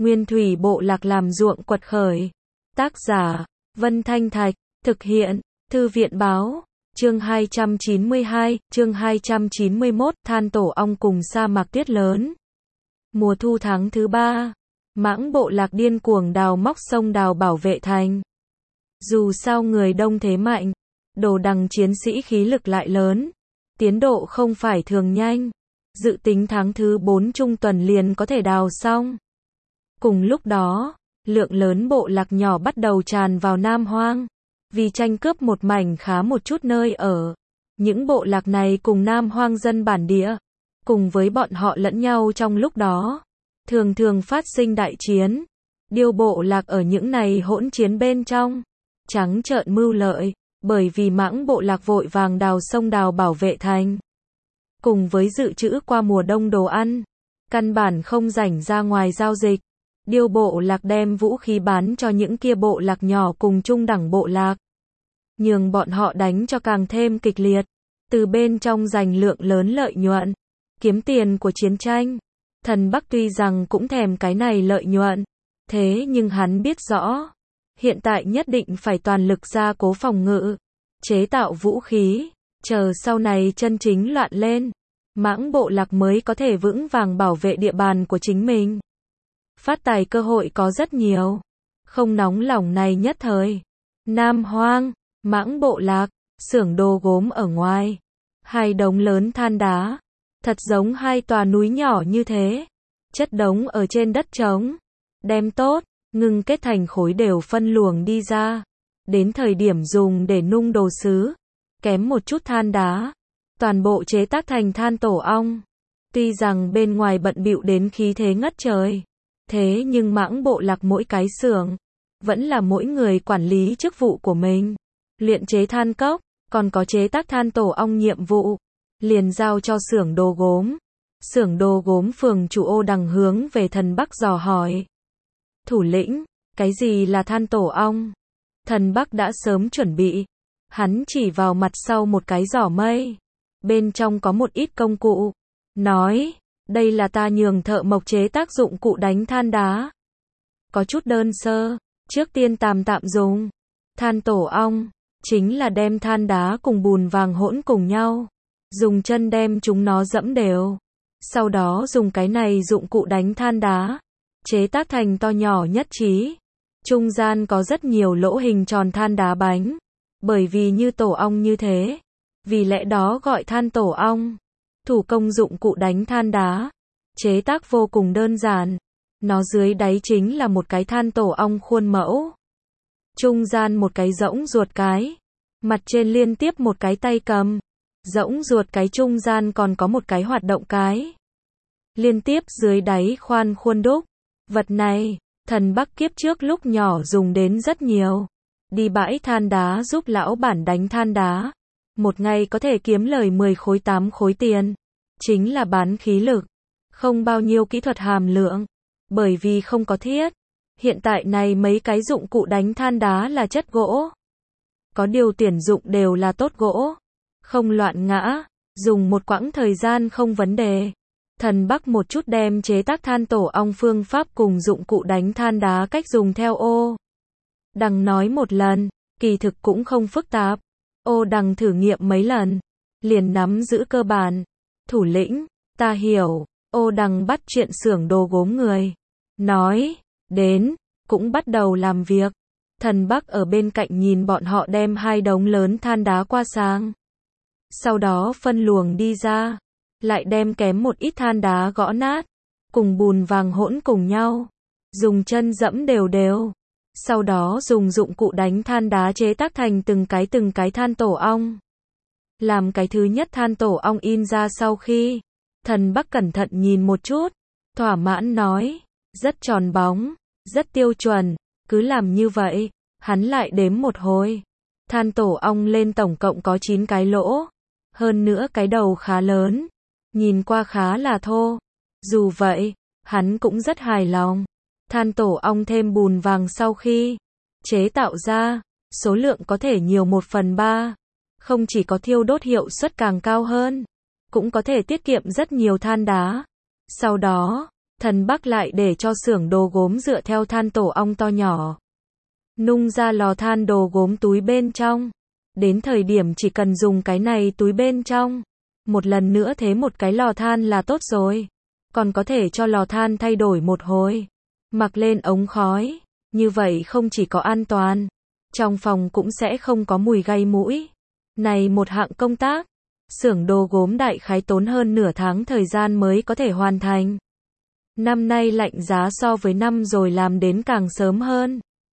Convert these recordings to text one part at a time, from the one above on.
Nguyên thủy bộ lạc làm ruộng quật khởi. Tác giả, Vân Thanh Thạch, thực hiện, Thư viện Báo. Chương 292, chương 291, than tổ ong cùng sa mạc tuyết lớn. Mùa thu tháng thứ 3, Mãng bộ lạc điên cuồng đào móc sông đào bảo vệ thành. Dù sao người đông thế mạnh, đồ đằng chiến sĩ khí lực lại lớn, tiến độ không phải thường nhanh. Dự tính tháng thứ 4 trung tuần liền có thể đào xong. Cùng lúc đó, lượng lớn bộ lạc nhỏ bắt đầu tràn vào Nam Hoang, vì tranh cướp một mảnh khá một chút nơi ở. Những bộ lạc này cùng Nam Hoang dân bản địa, cùng với bọn họ lẫn nhau trong lúc đó, thường thường phát sinh đại chiến. Điêu bộ lạc ở những này hỗn chiến bên trong, trắng trợn mưu lợi, bởi vì Mãng bộ lạc vội vàng đào sông đào bảo vệ thành. Cùng với dự trữ qua mùa đông đồ ăn, căn bản không rảnh ra ngoài giao dịch. Điêu bộ lạc đem vũ khí bán cho những kia bộ lạc nhỏ cùng trung đẳng bộ lạc, nhường bọn họ đánh cho càng thêm kịch liệt, từ bên trong giành lượng lớn lợi nhuận, kiếm tiền của chiến tranh. Thần Bắc tuy rằng cũng thèm cái này lợi nhuận, thế nhưng hắn biết rõ, hiện tại nhất định phải toàn lực gia cố phòng ngự, chế tạo vũ khí, chờ sau này chân chính loạn lên, Mãng bộ lạc mới có thể vững vàng bảo vệ địa bàn của chính mình. Phát tài cơ hội có rất nhiều, không nóng lòng này nhất thời. Nam Hoang, Mãng bộ lạc, xưởng đồ gốm ở ngoài, hai đống lớn than đá, thật giống hai tòa núi nhỏ như thế, chất đống ở trên đất trống, đem tốt, ngưng kết thành khối đều phân luồng đi ra, đến thời điểm dùng để nung đồ sứ, kém một chút than đá, toàn bộ chế tác thành than tổ ong. Tuy rằng bên ngoài bận bịu đến khí thế ngất trời, thế nhưng Mãng bộ lạc mỗi cái xưởng, vẫn là mỗi người quản lý chức vụ của mình. Luyện chế than cốc, còn có chế tác than tổ ong nhiệm vụ, liền giao cho xưởng đồ gốm. Xưởng đồ gốm phường chủ Ô Đằng hướng về Thần Bắc dò hỏi. Thủ lĩnh, cái gì là than tổ ong? Thần Bắc đã sớm chuẩn bị. Hắn chỉ vào mặt sau một cái giỏ mây. Bên trong có một ít công cụ. Nói, đây là ta nhường thợ mộc chế tác dụng cụ đánh than đá. Có chút đơn sơ, trước tiên tạm dùng. Than tổ ong, chính là đem than đá cùng bùn vàng hỗn cùng nhau. Dùng chân đem chúng nó dẫm đều. Sau đó dùng cái này dụng cụ đánh than đá. Chế tác thành to nhỏ nhất trí. Trung gian có rất nhiều lỗ hình tròn than đá bánh. Bởi vì như tổ ong như thế. Vì lẽ đó gọi than tổ ong. Thủ công dụng cụ đánh than đá. Chế tác vô cùng đơn giản. Nó dưới đáy chính là một cái than tổ ong khuôn mẫu. Trung gian một cái rỗng ruột cái. Mặt trên liên tiếp một cái tay cầm. Rỗng ruột cái trung gian còn có một cái hoạt động cái. Liên tiếp dưới đáy khoan khuôn đúc. Vật này, Thần Bắc kiếp trước lúc nhỏ dùng đến rất nhiều. Đi bãi than đá giúp lão bản đánh than đá. Một ngày có thể kiếm lời 10 khối 8 khối tiền. Chính là bán khí lực. Không bao nhiêu kỹ thuật hàm lượng. Bởi vì không có thiết. Hiện tại này mấy cái dụng cụ đánh than đá là chất gỗ. Có điều tuyển dụng đều là tốt gỗ. Không loạn ngã. Dùng một quãng thời gian không vấn đề. Thần Bắc một chút đem chế tác than tổ ong phương pháp cùng dụng cụ đánh than đá cách dùng theo Ô Đằng nói một lần. Kỳ thực cũng không phức tạp. Ô Đằng thử nghiệm mấy lần. Liền nắm giữ cơ bản. Thủ lĩnh, ta hiểu. Ô Đằng bắt chuyện xưởng đồ gốm người. Nói, đến, cũng bắt đầu làm việc. Thần Bắc ở bên cạnh nhìn bọn họ đem hai đống lớn than đá qua sang. Sau đó phân luồng đi ra. Lại đem kém một ít than đá gõ nát. Cùng bùn vàng hỗn cùng nhau. Dùng chân dẫm đều đều. Sau đó dùng dụng cụ đánh than đá chế tác thành từng cái than tổ ong. Làm cái thứ nhất than tổ ong in ra sau khi. Thần Bắc cẩn thận nhìn một chút. Thỏa mãn nói. Rất tròn bóng. Rất tiêu chuẩn. Cứ làm như vậy. Hắn lại đếm một hồi. Than tổ ong lên tổng cộng có 9 cái lỗ. Hơn nữa cái đầu khá lớn. Nhìn qua khá là thô. Dù vậy, hắn cũng rất hài lòng. Than tổ ong thêm bùn vàng sau khi chế tạo ra, số lượng có thể nhiều 1/3. Không chỉ có thiêu đốt hiệu suất càng cao hơn, cũng có thể tiết kiệm rất nhiều than đá. Sau đó, Thần Bắc lại để cho xưởng đồ gốm dựa theo than tổ ong to nhỏ, nung ra lò than đồ gốm túi bên trong. Đến thời điểm chỉ cần dùng cái này túi bên trong, một lần nữa thế một cái lò than là tốt rồi. Còn có thể cho lò than thay đổi một hồi, mặc lên ống khói, như vậy không chỉ có an toàn, trong phòng cũng sẽ không có mùi gây mũi. Này một hạng công tác, xưởng đồ gốm đại khái tốn hơn nửa tháng thời gian mới có thể hoàn thành. Năm nay lạnh giá so với năm rồi làm đến càng sớm hơn.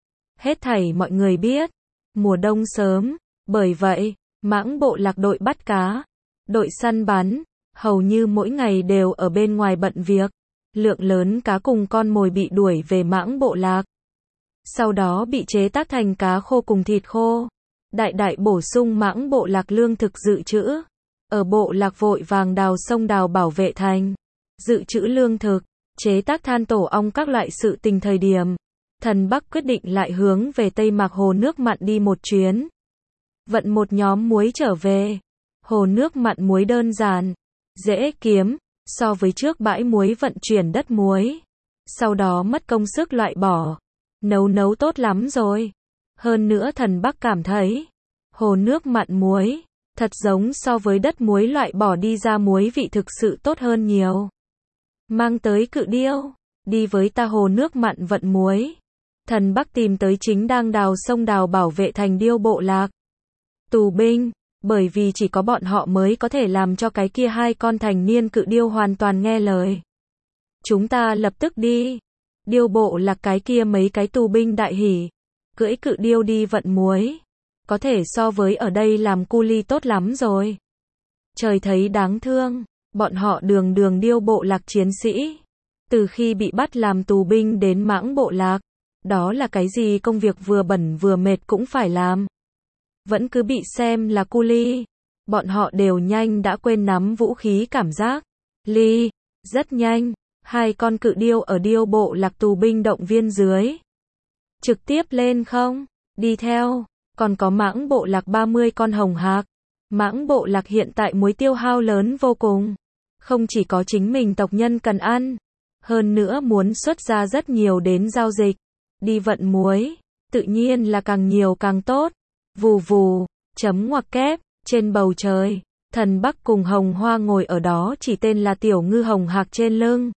Hết thảy mọi người biết, mùa đông sớm, bởi vậy, Mãng Bộ Lạc đội bắt cá, đội săn bắn, hầu như mỗi ngày đều ở bên ngoài bận việc. Lượng lớn cá cùng con mồi bị đuổi về Mãng Bộ Lạc. Sau đó bị chế tác thành cá khô cùng thịt khô. Đại đại bổ sung Mãng Bộ Lạc lương thực dự trữ. Ở Bộ Lạc vội vàng đào sông đào bảo vệ thành, dự trữ lương thực, chế tác than tổ ong các loại sự tình thời điểm. Thần Bắc quyết định lại hướng về Tây Mạc hồ nước mặn đi một chuyến. Vận một nhóm muối trở về. Hồ nước mặn muối đơn giản, dễ kiếm, so với trước bãi muối vận chuyển đất muối. Sau đó mất công sức loại bỏ. Nấu tốt lắm rồi. Hơn nữa Thần Bắc cảm thấy, hồ nước mặn muối, thật giống so với đất muối loại bỏ đi ra muối vị thực sự tốt hơn nhiều. Mang tới Cự Điêu, đi với ta hồ nước mặn vận muối. Thần Bắc tìm tới chính đang đào sông đào bảo vệ thành Điêu Bộ Lạc. Tù binh, bởi vì chỉ có bọn họ mới có thể làm cho cái kia hai con thành niên cự điêu hoàn toàn nghe lời. Chúng ta lập tức đi. Điêu Bộ Lạc cái kia mấy cái tù binh đại hỉ, cưỡi cự điêu đi vận muối. Có thể so với ở đây làm cu li tốt lắm rồi. Trời thấy đáng thương, bọn họ đường Điêu Bộ Lạc chiến sĩ. Từ khi bị bắt làm tù binh đến Mãng Bộ Lạc, đó là cái gì công việc vừa bẩn vừa mệt cũng phải làm. Vẫn cứ bị xem là cu li. Bọn họ đều nhanh đã quên nắm vũ khí cảm giác. Rất nhanh, hai con cự điêu ở Điêu Bộ Lạc tù binh động viên dưới. Trực tiếp lên không, đi theo, còn có Mãng Bộ Lạc 30 con hồng hạc. Mãng Bộ Lạc hiện tại muối tiêu hao lớn vô cùng. Không chỉ có chính mình tộc nhân cần ăn, hơn nữa muốn xuất ra rất nhiều đến giao dịch. Đi vận muối, tự nhiên là càng nhiều càng tốt. Vù vù, chấm ngoặc kép, trên bầu trời, Thần Bắc cùng Hồng Hoa ngồi ở đó chỉ tên là Tiểu Ngư hồng hạc trên lưng.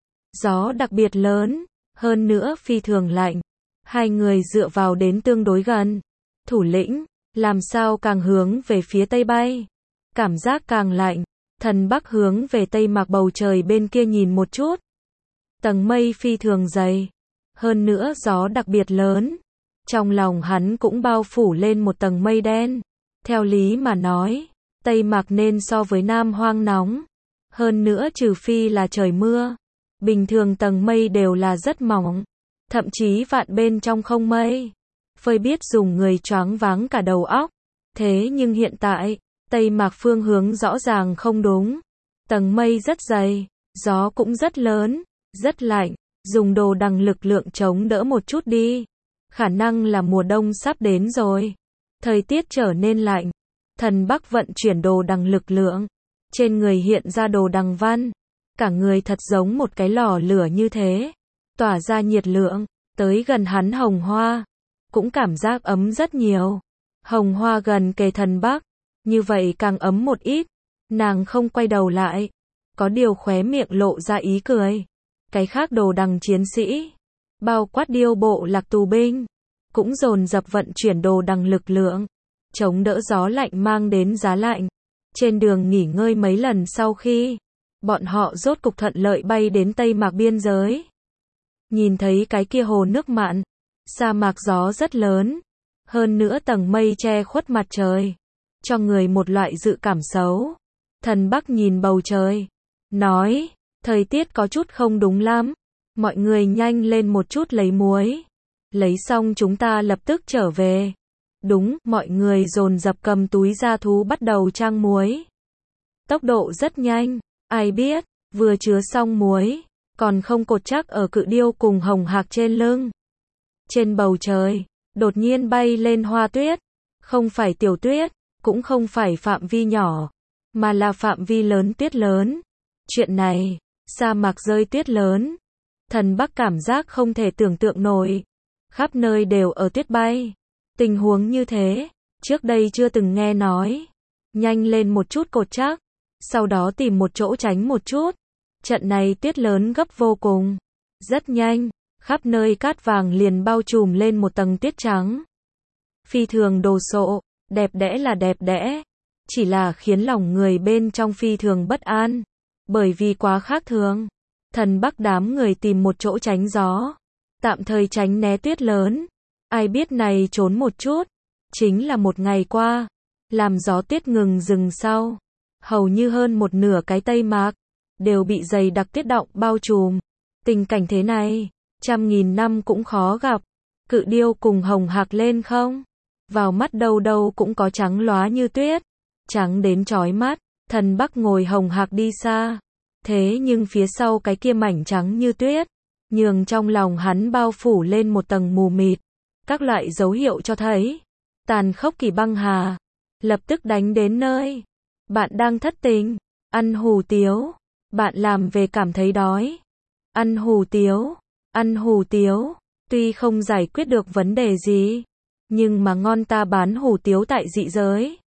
Gió đặc biệt lớn, hơn nữa phi thường lạnh. Hai người dựa vào đến tương đối gần. Thủ lĩnh, làm sao càng hướng về phía tây bay. Cảm giác càng lạnh. Thần Bắc hướng về Tây Mạc bầu trời bên kia nhìn một chút. Tầng mây phi thường dày. Hơn nữa gió đặc biệt lớn. Trong lòng hắn cũng bao phủ lên một tầng mây đen. Theo lý mà nói, Tây Mạc nên so với Nam Hoang nóng. Hơn nữa trừ phi là trời mưa. Bình thường tầng mây đều là rất mỏng. Thậm chí vạn bên trong không mây. Phơi biết dùng người choáng váng cả đầu óc. Thế nhưng hiện tại, Tây Mạc phương hướng rõ ràng không đúng. Tầng mây rất dày, gió cũng rất lớn, rất lạnh. Dùng đồ đằng lực lượng chống đỡ một chút đi. Khả năng là mùa đông sắp đến rồi. Thời tiết trở nên lạnh. Thần Bắc vận chuyển đồ đằng lực lượng. Trên người hiện ra đồ đằng văn. Cả người thật giống một cái lò lửa như thế. Tỏa ra nhiệt lượng. Tới gần hắn Hồng Hoa. Cũng cảm giác ấm rất nhiều. Hồng Hoa gần kề Thần Bắc. Như vậy càng ấm một ít. Nàng không quay đầu lại. Có điều khóe miệng lộ ra ý cười. Cái khác đồ đằng chiến sĩ, bao quát Điêu Bộ Lạc tù binh, cũng dồn dập vận chuyển đồ đằng lực lượng, chống đỡ gió lạnh mang đến giá lạnh. Trên đường nghỉ ngơi mấy lần sau khi, bọn họ rốt cục thuận lợi bay đến Tây Mạc biên giới. Nhìn thấy cái kia hồ nước mặn, sa mạc gió rất lớn, hơn nữa tầng mây che khuất mặt trời, cho người một loại dự cảm xấu. Thần Bắc nhìn bầu trời, nói, thời tiết có chút không đúng lắm, mọi người nhanh lên một chút lấy muối. Lấy xong chúng ta lập tức trở về. Đúng, mọi người dồn dập cầm túi da thú bắt đầu trang muối. Tốc độ rất nhanh, ai biết, vừa chứa xong muối, còn không cột chắc ở cự điêu cùng hồng hạc trên lưng. Trên bầu trời, đột nhiên bay lên hoa tuyết, không phải tiểu tuyết, cũng không phải phạm vi nhỏ, mà là phạm vi lớn tuyết lớn. Chuyện này, sa mạc rơi tuyết lớn. Thần Bắc cảm giác không thể tưởng tượng nổi. Khắp nơi đều ở tuyết bay. Tình huống như thế, trước đây chưa từng nghe nói. Nhanh lên một chút cột chắc, sau đó tìm một chỗ tránh một chút. Trận này tuyết lớn gấp vô cùng. Rất nhanh, khắp nơi cát vàng liền bao trùm lên một tầng tuyết trắng. Phi thường đồ sộ, đẹp đẽ là đẹp đẽ, chỉ là khiến lòng người bên trong phi thường bất an, bởi vì quá khác thường. Thần Bắc đám người tìm một chỗ tránh gió, tạm thời tránh né tuyết lớn. Ai biết này trốn một chút, chính là một ngày qua, làm gió tuyết ngừng dừng sau, hầu như hơn một nửa cái Tây Mạc đều bị dày đặc tuyết đọng bao trùm. Tình cảnh thế này, trăm nghìn năm cũng khó gặp. Cự điêu cùng hồng hạc lên không, vào mắt đâu đâu cũng có trắng lóa như tuyết, trắng đến chói mắt. Thần Bắc ngồi hồng hạc đi xa, thế nhưng phía sau cái kia mảnh trắng như tuyết, nhường trong lòng hắn bao phủ lên một tầng mù mịt. Các loại dấu hiệu cho thấy, tàn khốc kỳ băng hà lập tức đánh đến nơi. Bạn đang thất tình, ăn hủ tiếu, bạn làm về cảm thấy đói, ăn hủ tiếu, ăn hủ tiếu. Tuy không giải quyết được vấn đề gì, nhưng mà ngon, ta bán hủ tiếu tại dị giới.